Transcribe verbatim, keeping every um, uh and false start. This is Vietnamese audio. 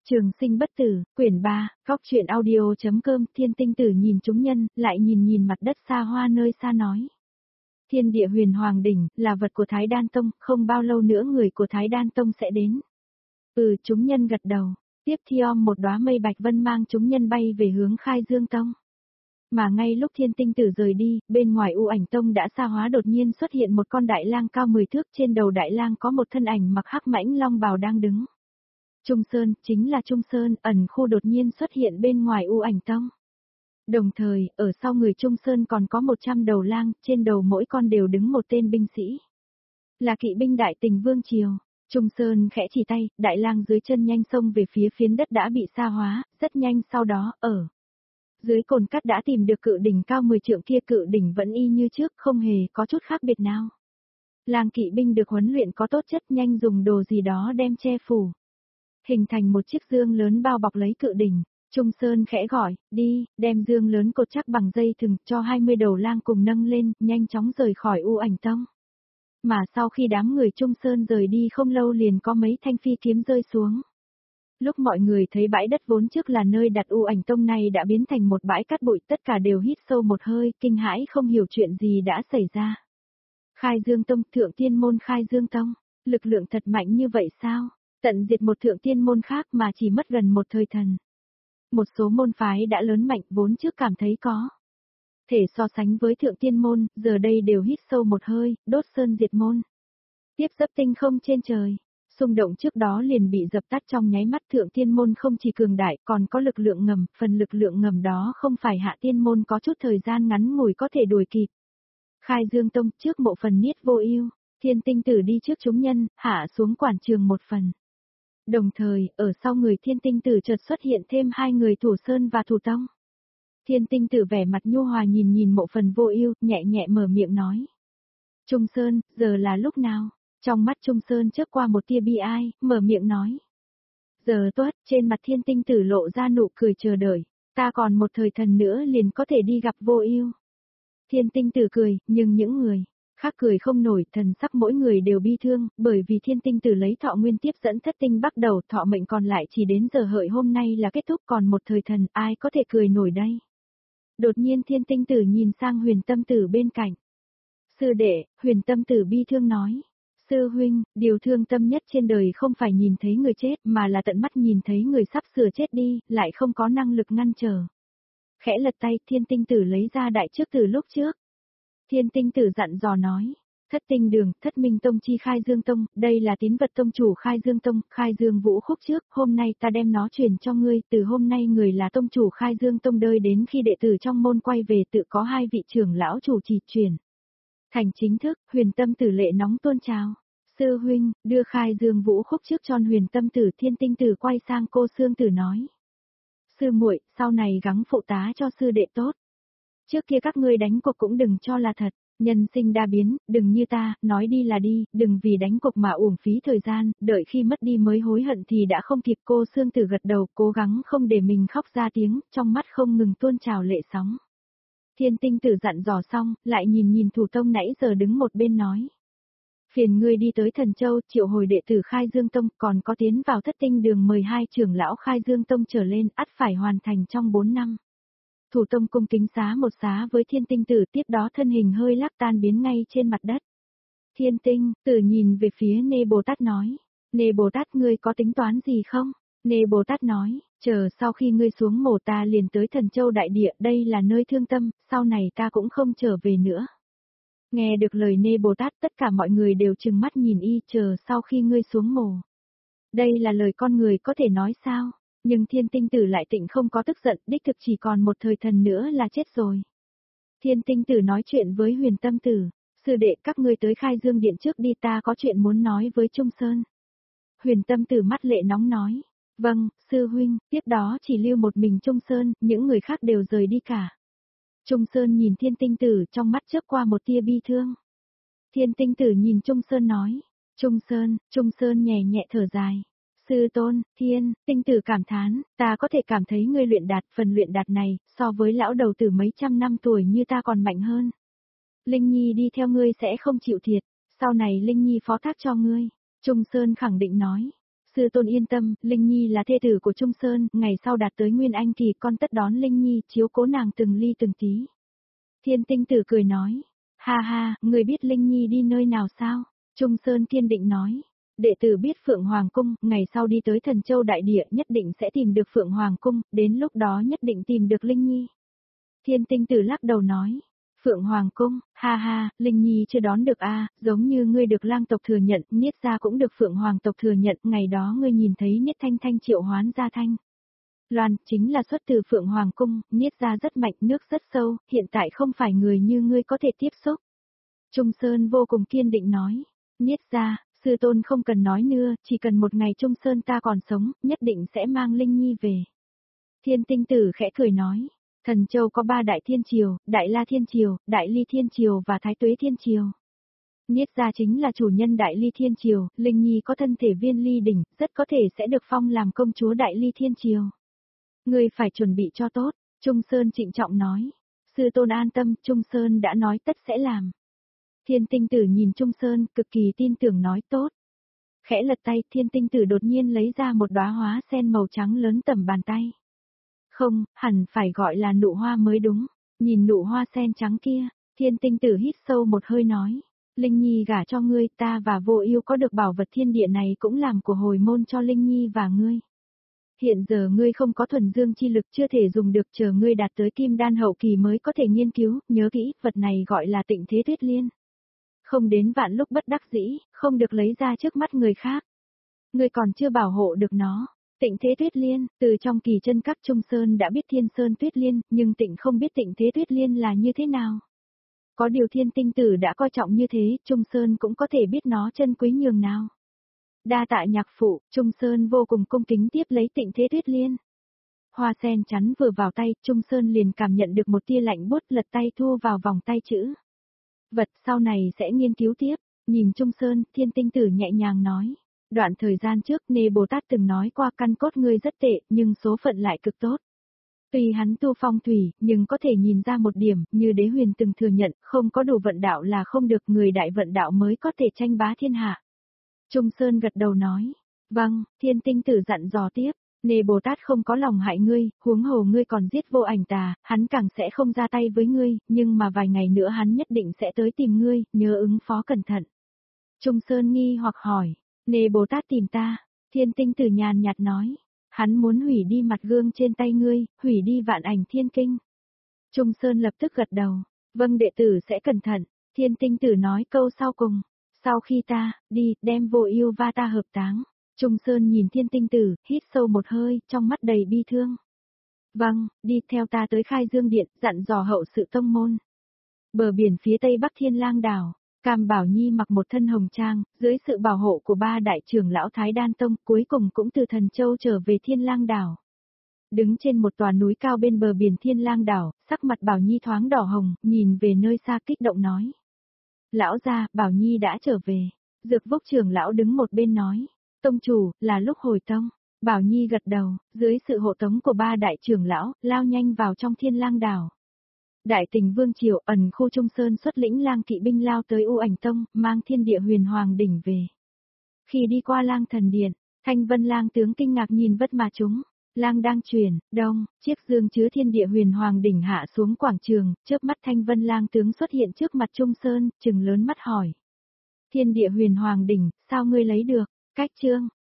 Trường sinh bất tử, quyển ba, góc truyện audio.com. Thiên tinh tử nhìn chúng nhân, lại nhìn nhìn mặt đất xa hoa nơi xa nói. Thiên địa huyền hoàng đỉnh, là vật của Thái Đan Tông, không bao lâu nữa người của Thái Đan Tông sẽ đến. Ừ, chúng nhân gật đầu. Tiếp theo một đóa mây bạch vân mang chúng nhân bay về hướng Khai Dương Tông. Mà ngay lúc thiên tinh tử rời đi, bên ngoài U Ảnh Tông đã xa hóa đột nhiên xuất hiện một con đại lang cao mười thước, trên đầu đại lang có một thân ảnh mặc hắc mãnh long bào đang đứng. Trung Sơn, chính là Trung Sơn, ẩn khu đột nhiên xuất hiện bên ngoài U Ảnh Tông. Đồng thời, ở sau người Trung Sơn còn có một trăm đầu lang, trên đầu mỗi con đều đứng một tên binh sĩ. Là kỵ binh đại tình vương triều. Trung Sơn khẽ chỉ tay, đại lang dưới chân nhanh xông về phía phiến đất đã bị sa hóa, rất nhanh sau đó, ở dưới cồn cát đã tìm được cự đỉnh cao mười trượng kia, cự đỉnh vẫn y như trước, không hề có chút khác biệt nào. Lang kỵ binh được huấn luyện có tốt chất, nhanh dùng đồ gì đó đem che phủ. Hình thành một chiếc dương lớn bao bọc lấy cự đỉnh. Trung Sơn khẽ gọi, đi, đem dương lớn cột chắc bằng dây thừng, cho hai mươi đầu lang cùng nâng lên, nhanh chóng rời khỏi U Ảnh Tông. Mà sau khi đám người Trung Sơn rời đi không lâu liền có mấy thanh phi kiếm rơi xuống. Lúc mọi người thấy bãi đất vốn trước là nơi đặt U Ảnh Tông này đã biến thành một bãi cát bụi, tất cả đều hít sâu một hơi, kinh hãi không hiểu chuyện gì đã xảy ra. Khai Dương Tông, Thượng Tiên Môn Khai Dương Tông, lực lượng thật mạnh như vậy sao? Tận diệt một thượng tiên môn khác mà chỉ mất gần một thời thần. Một số môn phái đã lớn mạnh vốn trước cảm thấy có thể so sánh với thượng tiên môn, giờ đây đều hít sâu một hơi, đốt sơn diệt môn. Tiếp dấp tinh không trên trời, xung động trước đó liền bị dập tắt trong nháy mắt. Thượng tiên môn không chỉ cường đại còn có lực lượng ngầm, phần lực lượng ngầm đó không phải hạ tiên môn có chút thời gian ngắn ngủi có thể đuổi kịp. Khai Dương Tông trước mộ phần Niết Vô Ưu, Thiên Tinh Tử đi trước chúng nhân, hạ xuống quảng trường một phần. Đồng thời, ở sau người Thiên Tinh Tử chợt xuất hiện thêm hai người Thủ Sơn và Thủ Tông. Thiên Tinh Tử vẻ mặt nhu hòa nhìn nhìn mộ phần Vô Ưu, nhẹ nhẹ mở miệng nói. Trung Sơn, giờ là lúc nào? Trong mắt Trung Sơn chớp qua một tia bi ai, mở miệng nói. Giờ tốt, trên mặt Thiên Tinh Tử lộ ra nụ cười chờ đợi, ta còn một thời thần nữa liền có thể đi gặp Vô Ưu. Thiên Tinh Tử cười, nhưng những người khác cười không nổi, thần sắc mỗi người đều bi thương, bởi vì Thiên Tinh Tử lấy thọ nguyên tiếp dẫn thất tinh bắt đầu, thọ mệnh còn lại chỉ đến giờ hợi hôm nay là kết thúc, còn một thời thần, ai có thể cười nổi đây? Đột nhiên Thiên Tinh Tử nhìn sang Huyền Tâm Tử bên cạnh. Sư đệ, Huyền Tâm Tử bi thương nói. Sư huynh, điều thương tâm nhất trên đời không phải nhìn thấy người chết, mà là tận mắt nhìn thấy người sắp sửa chết đi, lại không có năng lực ngăn trở. Khẽ lật tay, Thiên Tinh Tử lấy ra đại trước từ lúc trước. Thiên Tinh Tử dặn dò nói, thất tinh đường, thất minh tông chi Khai Dương Tông, đây là tín vật tông chủ Khai Dương Tông, Khai Dương Vũ khúc trước, hôm nay ta đem nó truyền cho ngươi, từ hôm nay người là tông chủ Khai Dương Tông, đời đến khi đệ tử trong môn quay về tự có hai vị trưởng lão chủ trì truyền. Thành chính thức, Huyền Tâm Tử lệ nóng tuôn trào. Sư huynh, đưa Khai Dương Vũ khúc trước cho Huyền Tâm Tử. Thiên Tinh Tử quay sang cô Sương Tử nói. Sư muội, sau này gắng phụ tá cho sư đệ tốt. Trước kia các ngươi đánh cuộc cũng đừng cho là thật, nhân sinh đa biến, đừng như ta, nói đi là đi, đừng vì đánh cuộc mà uổng phí thời gian, đợi khi mất đi mới hối hận thì đã không kịp. Cô Sương Tử gật đầu, cố gắng không để mình khóc ra tiếng, trong mắt không ngừng tuôn trào lệ sóng. Thiên Tinh Tử dặn dò xong, lại nhìn nhìn Thủ Tông nãy giờ đứng một bên nói. Phiền ngươi đi tới Thần Châu, triệu hồi đệ tử Khai Dương Tông, còn có tiến vào thất tinh đường mời hai trưởng lão Khai Dương Tông trở lên, ắt phải hoàn thành trong bốn năm. Thủ Tông cung kính xá một xá với Thiên Tinh Tử, tiếp đó thân hình hơi lắc tan biến ngay trên mặt đất. Thiên Tinh Tử nhìn về phía Nê Bồ Tát nói, Nê Bồ Tát ngươi có tính toán gì không? Nê Bồ Tát nói, chờ sau khi ngươi xuống mồ ta liền tới Thần Châu đại địa, đây là nơi thương tâm, sau này ta cũng không trở về nữa. Nghe được lời Nê Bồ Tát, tất cả mọi người đều trừng mắt nhìn y, chờ sau khi ngươi xuống mồ. Đây là lời con người có thể nói sao? Nhưng Thiên Tinh Tử lại tịnh không có tức giận, đích thực chỉ còn một thời thần nữa là chết rồi. Thiên Tinh Tử nói chuyện với Huyền Tâm Tử, sư đệ các ngươi tới Khai Dương Điện trước đi, ta có chuyện muốn nói với Trung Sơn. Huyền Tâm Tử mắt lệ nóng nói, vâng, sư huynh, tiếp đó chỉ lưu một mình Trung Sơn, những người khác đều rời đi cả. Trung Sơn nhìn Thiên Tinh Tử, trong mắt chớp qua một tia bi thương. Thiên Tinh Tử nhìn Trung Sơn nói, Trung Sơn, Trung Sơn nhẹ nhẹ thở dài. Sư tôn, Thiên Tinh Tử cảm thán, ta có thể cảm thấy ngươi luyện đạt, phần luyện đạt này, so với lão đầu tử mấy trăm năm tuổi như ta còn mạnh hơn. Linh Nhi đi theo ngươi sẽ không chịu thiệt, sau này Linh Nhi phó thác cho ngươi. Trung Sơn khẳng định nói, Sư tôn yên tâm, Linh Nhi là thê tử của Trung Sơn, ngày sau đạt tới Nguyên Anh kỳ con tất đón Linh Nhi, chiếu cố nàng từng ly từng tí. Thiên tinh tử cười nói, ha ha, người biết Linh Nhi đi nơi nào sao? Trung Sơn kiên định nói, đệ tử biết Phượng Hoàng Cung, ngày sau đi tới Thần Châu Đại Địa nhất định sẽ tìm được Phượng Hoàng Cung, đến lúc đó nhất định tìm được Linh Nhi. Thiên tinh tử lắc đầu nói, Phượng Hoàng Cung, ha ha, Linh Nhi chưa đón được a, giống như ngươi được lang tộc thừa nhận, Niết gia cũng được Phượng Hoàng tộc thừa nhận, ngày đó ngươi nhìn thấy Niết Thanh Thanh triệu hoán gia Thanh Loan, chính là xuất từ Phượng Hoàng Cung, Niết gia rất mạnh, nước rất sâu, hiện tại không phải người như ngươi có thể tiếp xúc. Trung Sơn vô cùng kiên định nói, Niết gia, sư tôn không cần nói nữa, chỉ cần một ngày Trung Sơn ta còn sống, nhất định sẽ mang Linh Nhi về. Thiên tinh tử khẽ cười nói, Thần Châu có ba đại thiên triều, Đại La Thiên Triều, Đại Ly Thiên Triều và Thái Tuế Thiên Triều. Niết gia chính là chủ nhân Đại Ly Thiên Triều, Linh Nhi có thân thể viên ly đỉnh, rất có thể sẽ được phong làm công chúa Đại Ly Thiên Triều. Ngươi phải chuẩn bị cho tốt, Trung Sơn trịnh trọng nói. Sư tôn an tâm, Trung Sơn đã nói tất sẽ làm. Thiên tinh tử nhìn Trung Sơn, cực kỳ tin tưởng nói tốt. Khẽ lật tay, thiên tinh tử đột nhiên lấy ra một đóa hoa sen màu trắng lớn tầm bàn tay. Không, hẳn phải gọi là nụ hoa mới đúng. Nhìn nụ hoa sen trắng kia, thiên tinh tử hít sâu một hơi nói. Linh Nhi gả cho ngươi, ta và Vô Ưu có được bảo vật thiên địa này cũng làm của hồi môn cho Linh Nhi và ngươi. Hiện giờ ngươi không có thuần dương chi lực chưa thể dùng được, chờ ngươi đạt tới kim đan hậu kỳ mới có thể nghiên cứu, nhớ kỹ, vật này gọi là Tịnh Thế Tuyết Liên. Không đến vạn lúc bất đắc dĩ, không được lấy ra trước mắt người khác. Ngươi còn chưa bảo hộ được nó. Tịnh Thế Tuyết Liên, từ trong kỳ chân các Trung Sơn đã biết Thiên Sơn Tuyết Liên, nhưng Tịnh không biết Tịnh Thế Tuyết Liên là như thế nào. Có điều thiên tinh tử đã coi trọng như thế, Trung Sơn cũng có thể biết nó chân quý nhường nào. Đa tạ nhạc phụ, Trung Sơn vô cùng cung kính tiếp lấy Tịnh Thế Tuyết Liên. Hoa sen chắn vừa vào tay, Trung Sơn liền cảm nhận được một tia lạnh buốt, lật tay thu vào vòng tay chữ. Vật sau này sẽ nghiên cứu tiếp, nhìn Trung Sơn, thiên tinh tử nhẹ nhàng nói. Đoạn thời gian trước Nê Bồ Tát từng nói qua căn cốt ngươi rất tệ, nhưng số phận lại cực tốt. Tuy hắn tu phong thủy, nhưng có thể nhìn ra một điểm, như Đế Huyền từng thừa nhận, không có đủ vận đạo là không được, người đại vận đạo mới có thể tranh bá thiên hạ. Trung Sơn gật đầu nói, vâng, thiên tinh tử dặn dò tiếp, Nê Bồ Tát không có lòng hại ngươi, huống hồ ngươi còn giết Vô Ảnh Tà, hắn càng sẽ không ra tay với ngươi, nhưng mà vài ngày nữa hắn nhất định sẽ tới tìm ngươi, nhớ ứng phó cẩn thận. Trung Sơn nghi hoặc hỏi, Nê Bồ Tát tìm ta, thiên tinh tử nhàn nhạt nói, hắn muốn hủy đi mặt gương trên tay ngươi, hủy đi Vạn Ảnh Thiên Kinh. Trung Sơn lập tức gật đầu, vâng đệ tử sẽ cẩn thận, thiên tinh tử nói câu sau cùng, sau khi ta, đi, đem Vô Ưu và ta hợp táng. Trung Sơn nhìn thiên tinh tử, hít sâu một hơi, trong mắt đầy bi thương. Vâng, đi theo ta tới Khai Dương Điện, dặn dò hậu sự tông môn. Bờ biển phía tây bắc Thiên Lang đảo, Cam Bảo Nhi mặc một thân hồng trang, dưới sự bảo hộ của ba đại trưởng lão Thái Đan Tông, cuối cùng cũng từ Thần Châu trở về Thiên Lang đảo. Đứng trên một tòa núi cao bên bờ biển Thiên Lang đảo, sắc mặt Bảo Nhi thoáng đỏ hồng, nhìn về nơi xa kích động nói. Lão gia, Bảo Nhi đã trở về. Dược Vốc trưởng lão đứng một bên nói. Tông chủ, là lúc hồi tông. Bảo Nhi gật đầu, dưới sự hộ tống của ba đại trưởng lão, lao nhanh vào trong Thiên Lang đảo. Đại Tình Vương triều ẩn khu Trung Sơn xuất lĩnh lang kỵ binh lao tới U Ảnh Tông, mang Thiên Địa Huyền Hoàng đỉnh về. Khi đi qua Lang Thần Điện, Thanh Vân Lang tướng kinh ngạc nhìn Vất mà chúng. Lang đang chuyển, đông, chiếc dương chứa Thiên Địa Huyền Hoàng đỉnh hạ xuống quảng trường, chớp mắt Thanh Vân Lang tướng xuất hiện trước mặt Trung Sơn, trừng lớn mắt hỏi. Thiên Địa Huyền Hoàng đỉnh, sao ngươi lấy được? Cách chương